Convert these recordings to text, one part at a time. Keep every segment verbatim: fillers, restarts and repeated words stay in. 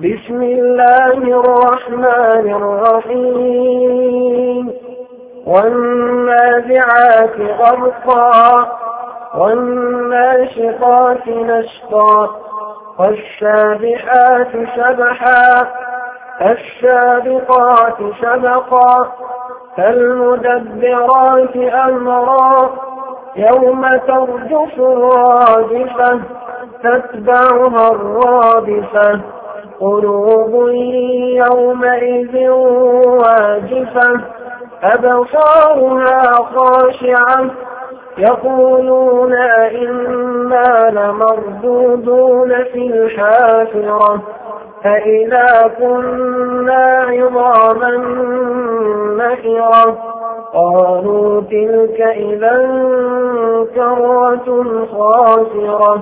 بسم الله الرحمن الرحيم والنازعات غرقا والناشطات نشطا والسابحات سبحا السابقات سبقا فالمدبرات أمرا يوم ترجف الرادفة تتبعها الرادفة قلوب يومئذ واجفة أبصارها خاشعة يقولون إنا لمردودون في الحافرة أإذا كنا عظاما نخرة قالوا تلك إذا كرة خاسرة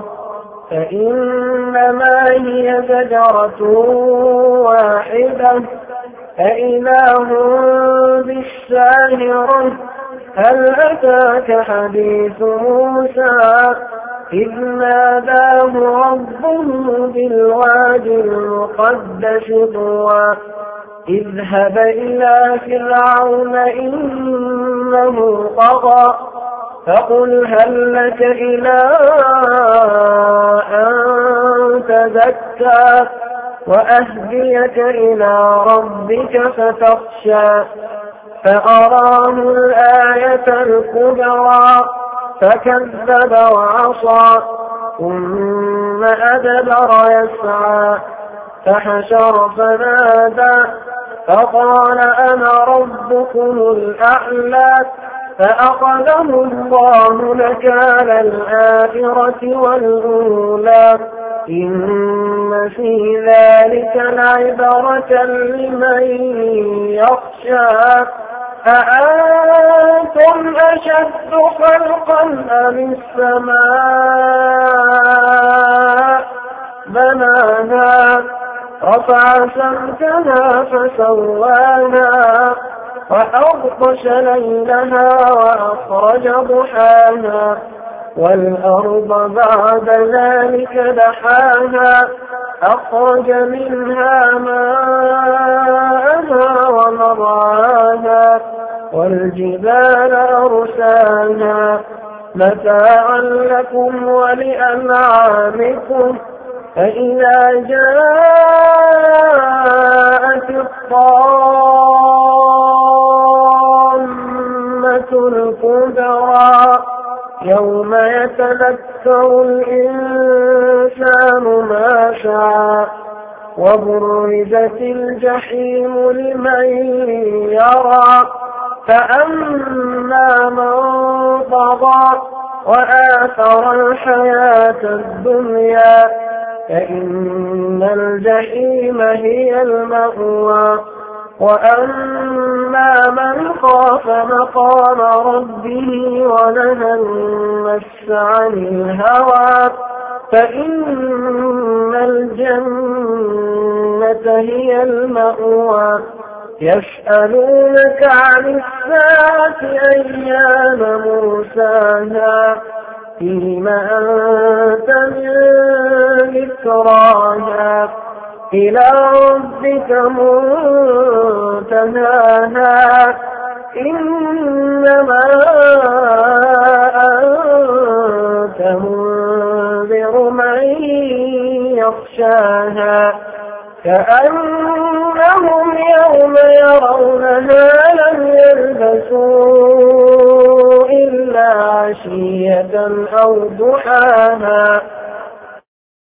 فإنما هي زجرة واحدة فإذا هم بالساهرة هل أتاك حديث موسى إذ ناداه ربه بالوادي المقدس طوى اذهب إلى فرعون إنه طغى فقل هل لك إلى أن تزكى وأهديك إلى ربك فتخشى فأراه الآية الكبرى فكذب وعصى ثم أدبر يسعى فحشر فنادى فقال أنا ربكم الأعلى فأخذه الله نكال الآخرة والأولى إن في ذلك لعبرة لمن يخشى أأنتم أشد خلقا أم السماء بناها رفع سمكها فسواها وأغطش ليلها وأخرج ضحاها والأرض بعد ذلك دحاها أخرج منها ماءها ومرعاها والجبال أرساها متاعا لكم ولأنعامكم فإذا جاءت الطامة الكبرى يوم يتذكر الإنسان ما سعى وبرزت الجحيم لمن يرى فأما من طغى وآثر الحياة الدنيا فإن الجحيم هي المأوى وأما من خاف مقام ربه ونهى النفس عن الهوى فإن الجنة هي المأوى يسألونك عن الساعة أيان مرساها فيما أنت من ذكراها إلى ربك منتهاها إنما أنت منذر من يخشاها كأنهم يوم يرونها لم يلبثوا إلا عشية أو ضحاها